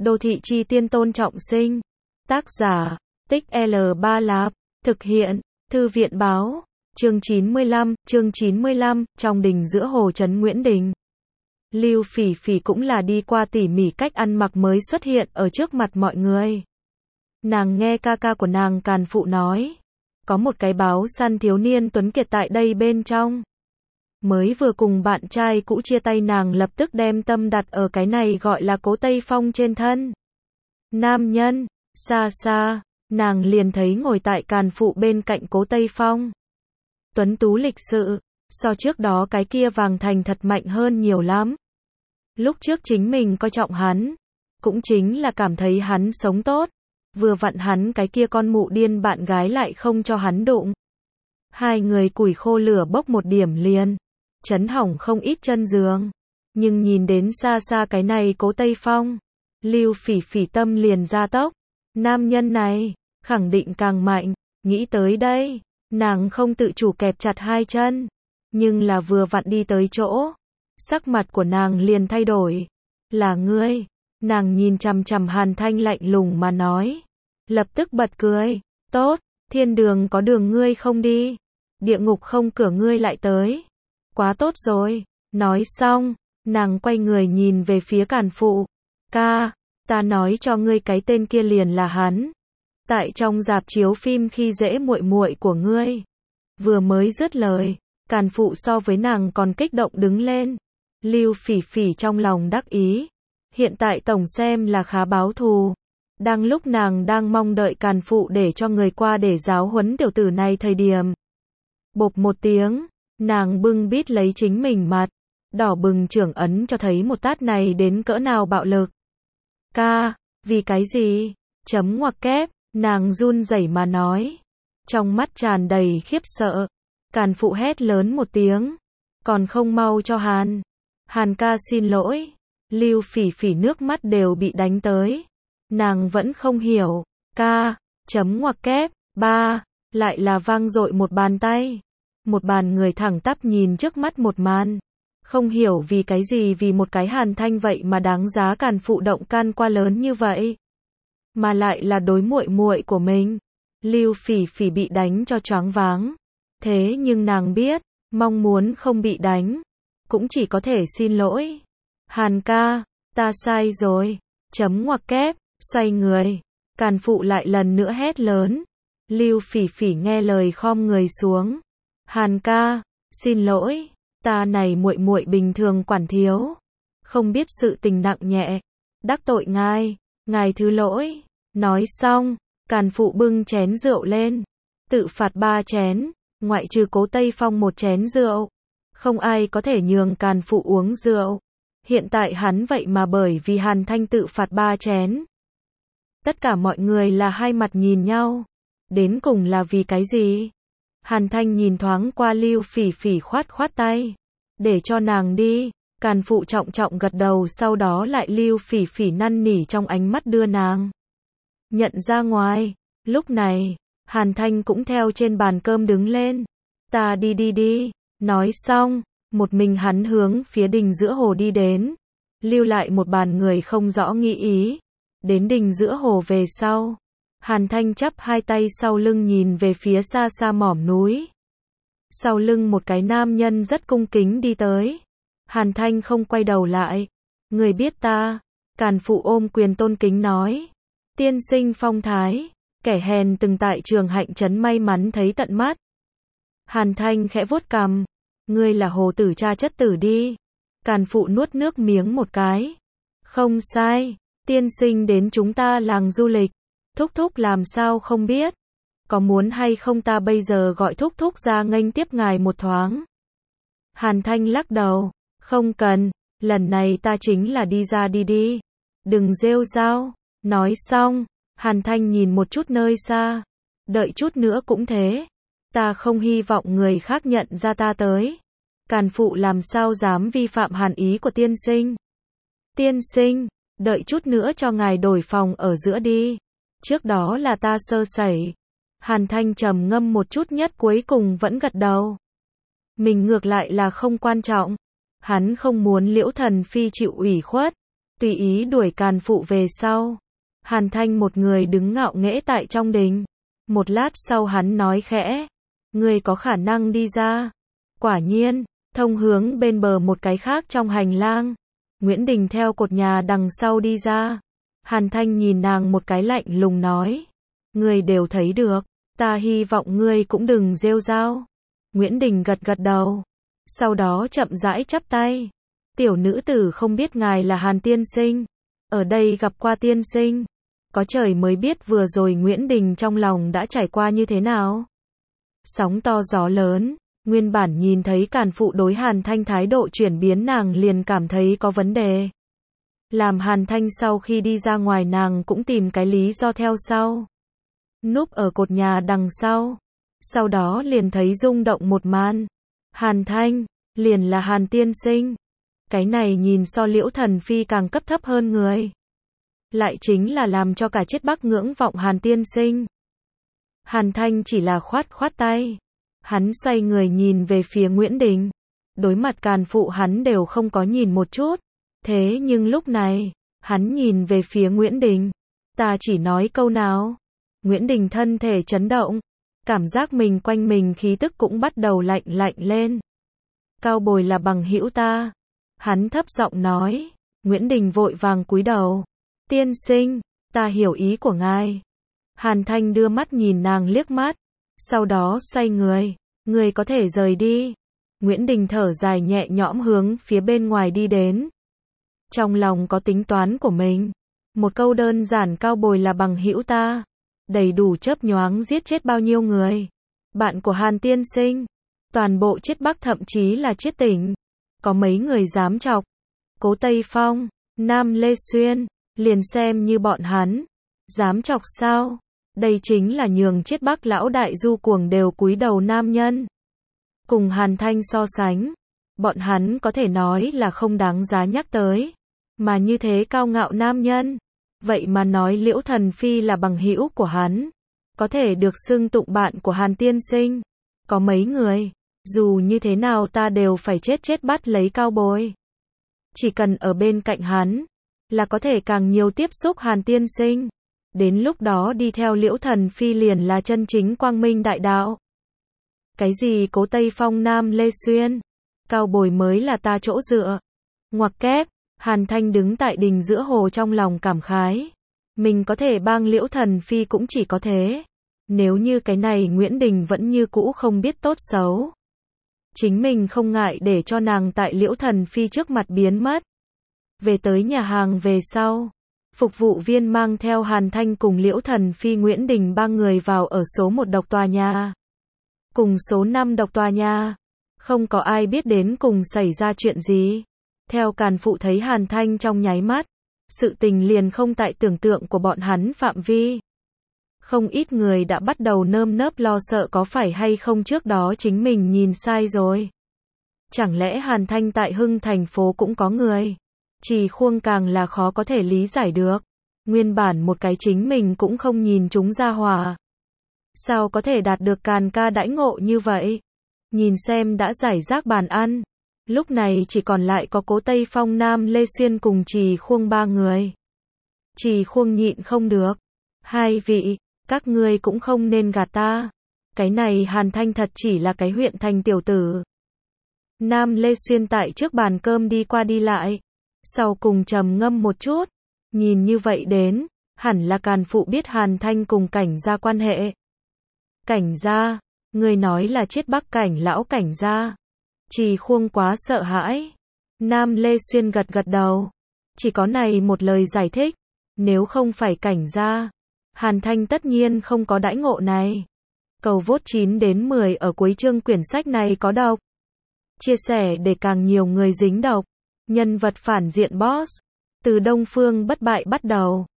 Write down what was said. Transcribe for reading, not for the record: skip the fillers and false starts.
Đô thị chi tiên Tôn Trọng Sinh. Tác giả, Tích L3 Lạp. Thực hiện, Thư viện báo. Chương 95, trong đình giữa hồ trấn Nguyễn Đình. Lưu Phỉ Phỉ cũng là đi qua tỉ mỉ cách ăn mặc mới xuất hiện ở trước mặt mọi người. Nàng nghe ca ca của nàng Càn Phụ nói, có một cái báo săn thiếu niên tuấn kiệt tại đây bên trong. Mới vừa cùng bạn trai cũ chia tay, nàng lập tức đem tâm đặt ở cái này gọi là Cố Tây Phong trên thân. Nam nhân, xa xa, nàng liền thấy ngồi tại Càn Phụ bên cạnh Cố Tây Phong. Tuấn tú lịch sự, so trước đó cái kia Vàng Thành thật mạnh hơn nhiều lắm. Lúc trước chính mình coi trọng hắn, cũng chính là cảm thấy hắn sống tốt. Vừa vặn hắn cái kia con mụ điên bạn gái lại không cho hắn đụng. Hai người củi khô lửa bốc một điểm liền, chấn hỏng không ít chân giường. Nhưng nhìn đến xa xa cái này Cố Tây Phong, Lưu Phỉ Phỉ tâm liền gia tốc. Nam nhân này, khẳng định càng mạnh. Nghĩ tới đây, nàng không tự chủ kẹp chặt hai chân. Nhưng là vừa vặn đi tới chỗ, sắc mặt của nàng liền thay đổi. Là ngươi. Nàng nhìn chằm chằm Hàn Thanh lạnh lùng mà nói. Lập tức bật cười. Tốt, thiên đường có đường ngươi không đi, địa ngục không cửa ngươi lại tới. Quá tốt rồi. Nói xong, nàng quay người nhìn về phía Càn Phụ. Ca, ta nói cho ngươi cái tên kia liền là hắn. Tại trong rạp chiếu phim khi dễ muội muội của ngươi. Vừa mới dứt lời, Càn Phụ so với nàng còn kích động đứng lên. Lưu Phỉ Phỉ trong lòng đắc ý. Hiện tại tổng xem là khá báo thù. Đang lúc nàng đang mong đợi Càn Phụ để cho người qua để giáo huấn tiểu tử này thời điểm. Bộp một tiếng, nàng bưng bít lấy chính mình mặt. Đỏ bừng trưởng ấn cho thấy một tát này đến cỡ nào bạo lực. Ca, vì cái gì? Chấm ngoặc kép, nàng run rẩy mà nói. Trong mắt tràn đầy khiếp sợ. Càn Phụ hét lớn một tiếng. Còn không mau cho Hàn ca xin lỗi. Lưu Phỉ Phỉ nước mắt đều bị đánh tới. Nàng vẫn không hiểu. Ca, chấm ngoặc kép, ba, lại là vang dội một bàn tay. Một bàn người thẳng tắp nhìn trước mắt một màn. Không hiểu vì cái gì vì một cái Hàn Thanh vậy mà đáng giá Càn Phụ động can qua lớn như vậy. Mà lại là đối muội muội của mình. Lưu Phỉ Phỉ bị đánh cho choáng váng. Thế nhưng nàng biết, mong muốn không bị đánh, cũng chỉ có thể xin lỗi. Hàn ca, ta sai rồi. Chấm ngoặc kép, xoay người. Càn Phụ lại lần nữa hét lớn. Lưu Phỉ Phỉ nghe lời khom người xuống. Hàn ca, xin lỗi, ta này muội muội bình thường quản thiếu, không biết sự tình nặng nhẹ, đắc tội ngài thứ lỗi. Nói xong, Càn Phụ bưng chén rượu lên, tự phạt 3 chén, ngoại trừ Cố Tây Phong 1 chén rượu. Không ai có thể nhường Càn Phụ uống rượu. Hiện tại hắn vậy mà bởi vì Hàn Thanh tự phạt 3 chén. Tất cả mọi người là hai mặt nhìn nhau. Đến cùng là vì cái gì? Hàn Thanh nhìn thoáng qua Lưu Phỉ Phỉ khoát tay. Để cho nàng đi. Càn Phụ trọng trọng gật đầu, sau đó lại Lưu Phỉ Phỉ năn nỉ trong ánh mắt đưa nàng nhận ra ngoài. Lúc này, Hàn Thanh cũng theo trên bàn cơm đứng lên. Ta đi. Nói xong, một mình hắn hướng phía đình giữa hồ đi đến. Lưu lại một bàn người không rõ nghĩ ý. Đến đình giữa hồ về sau, Hàn Thanh chắp hai tay sau lưng nhìn về phía xa xa mỏm núi. Sau lưng một cái nam nhân rất cung kính đi tới. Hàn Thanh không quay đầu lại. Người biết ta? Càn Phụ ôm quyền tôn kính nói. Tiên sinh phong thái, kẻ hèn từng tại Trường Hạnh trấn may mắn thấy tận mắt. Hàn Thanh khẽ vuốt cằm. Ngươi là Hồ tử cha chất tử đi. Càn Phụ nuốt nước miếng một cái. Không sai, tiên sinh đến chúng ta làng du lịch. Thúc thúc làm sao không biết. Có muốn hay không ta bây giờ gọi thúc thúc ra nghênh tiếp ngài một thoáng. Hàn Thanh lắc đầu. Không cần, lần này ta chính là đi ra đi. Đừng rêu rao. Nói xong, Hàn Thanh nhìn một chút nơi xa. Đợi chút nữa cũng thế. Ta không hy vọng người khác nhận ra ta tới. Càn Phụ làm sao dám vi phạm hàn ý của tiên sinh. Tiên sinh, đợi chút nữa cho ngài đổi phòng ở giữa đi. Trước đó là ta sơ sẩy. Hàn Thanh trầm ngâm một chút nhất cuối cùng vẫn gật đầu. Mình ngược lại là không quan trọng. Hắn không muốn Liễu Thần Phi chịu ủy khuất. tùy ý đuổi Càn Phụ về sau. Hàn Thanh một người đứng ngạo nghễ tại trong đình. Một lát sau hắn nói khẽ, ngươi có khả năng đi ra. Quả nhiên, thông hướng bên bờ một cái khác trong hành lang. Nguyễn Đình theo cột nhà đằng sau đi ra. Hàn Thanh nhìn nàng một cái lạnh lùng nói, ngươi đều thấy được, ta hy vọng ngươi cũng đừng rêu rao. Nguyễn Đình gật gật đầu, sau đó chậm rãi chắp tay. Tiểu nữ tử không biết ngài là Hàn tiên sinh, ở đây gặp qua tiên sinh. Có trời mới biết vừa rồi Nguyễn Đình trong lòng đã trải qua như thế nào. Sóng to gió lớn, nguyên bản nhìn thấy Càn Phụ đối Hàn Thanh thái độ chuyển biến nàng liền cảm thấy có vấn đề. Làm Hàn Thanh sau khi đi ra ngoài nàng cũng tìm cái lý do theo sau. Núp ở cột nhà đằng sau. Sau đó liền thấy rung động một màn. Hàn Thanh, liền là Hàn tiên sinh. Cái này nhìn so Liễu Thần Phi càng cấp thấp hơn người. Lại chính là làm cho cả chết Bắc ngưỡng vọng Hàn tiên sinh. Hàn Thanh chỉ là khoát khoát tay. Hắn xoay người nhìn về phía Nguyễn Đình. Đối mặt Càn Phụ hắn đều không có nhìn một chút. Thế nhưng lúc này, hắn nhìn về phía Nguyễn Đình. Ta chỉ nói câu nào. Nguyễn Đình thân thể chấn động. Cảm giác mình quanh mình khí tức cũng bắt đầu lạnh lạnh lên. Cao bồi là bằng hữu ta. Hắn thấp giọng nói. Nguyễn Đình vội vàng cúi đầu. Tiên sinh, ta hiểu ý của ngài. Hàn Thanh đưa mắt nhìn nàng liếc mắt. Sau đó xoay người. Người có thể rời đi. Nguyễn Đình thở dài nhẹ nhõm hướng phía bên ngoài đi đến. Trong lòng có tính toán của mình. Một câu đơn giản cao bồi là bằng hữu ta. Đầy đủ chớp nhoáng giết chết bao nhiêu người. Bạn của Hàn tiên sinh. Toàn bộ Chiết Bắc thậm chí là Chiết Tỉnh. Có mấy người dám chọc. Cố Tây Phong, Nam Lê Xuyên, liền xem như bọn hắn. Dám chọc sao? Đây chính là nhường Chiết Bắc lão đại du cuồng đều cúi đầu nam nhân. Cùng Hàn Thanh so sánh. Bọn hắn có thể nói là không đáng giá nhắc tới. Mà như thế cao ngạo nam nhân. Vậy mà nói Liễu Thần Phi là bằng hữu của hắn. Có thể được xưng tụng bạn của Hàn tiên sinh. Có mấy người. Dù như thế nào ta đều phải chết bắt lấy cao bồi. Chỉ cần ở bên cạnh hắn. Là có thể càng nhiều tiếp xúc Hàn tiên sinh. Đến lúc đó đi theo Liễu Thần Phi liền là chân chính quang minh đại đạo. Cái gì Cố Tây Phong Nam Lê Xuyên. Cao bồi mới là ta chỗ dựa. Ngoặc kép. Hàn Thanh đứng tại đình giữa hồ trong lòng cảm khái. Mình có thể bang Liễu Thần Phi cũng chỉ có thế. Nếu như cái này Nguyễn Đình vẫn như cũ không biết tốt xấu. Chính mình không ngại để cho nàng tại Liễu Thần Phi trước mặt biến mất. Về tới nhà hàng về sau. Phục vụ viên mang theo Hàn Thanh cùng Liễu Thần Phi Nguyễn Đình ba người vào ở số 1 độc tòa nhà. Cùng số 5 độc tòa nhà. Không có ai biết đến cùng xảy ra chuyện gì. Theo Càn Phụ thấy Hàn Thanh trong nháy mắt. Sự tình liền không tại tưởng tượng của bọn hắn phạm vi. Không ít người đã bắt đầu nơm nớp lo sợ có phải hay không trước đó chính mình nhìn sai rồi. Chẳng lẽ Hàn Thanh tại Hưng thành phố cũng có người. Trì Khuông càng là khó có thể lý giải được. Nguyên bản một cái chính mình cũng không nhìn chúng ra hòa. Sao có thể đạt được Càn ca đãi ngộ như vậy? Nhìn xem đã giải rác bàn ăn. Lúc này chỉ còn lại có Cố Tây Phong Nam Lê Xuyên cùng Trì Khuông ba người. Trì Khuông nhịn không được. Hai vị, các ngươi cũng không nên gạt ta. Cái này Hàn Thanh thật chỉ là cái huyện thành tiểu tử. Nam Lê Xuyên tại trước bàn cơm đi qua đi lại. Sau cùng trầm ngâm một chút. Nhìn như vậy đến, hẳn là Càn Phụ biết Hàn Thanh cùng Cảnh gia quan hệ. Cảnh gia, người nói là Chiết Bắc Cảnh lão Cảnh gia. Trì Khuông quá sợ hãi. Nam Lê Xuyên gật gật đầu. Chỉ có này một lời giải thích. Nếu không phải Cảnh gia, Hàn Thanh tất nhiên không có đãi ngộ này. Cầu vote 9 đến 10 ở cuối chương quyển sách này có độc. Chia sẻ để càng nhiều người dính độc. Nhân vật phản diện boss. Từ Đông Phương bất bại bắt đầu.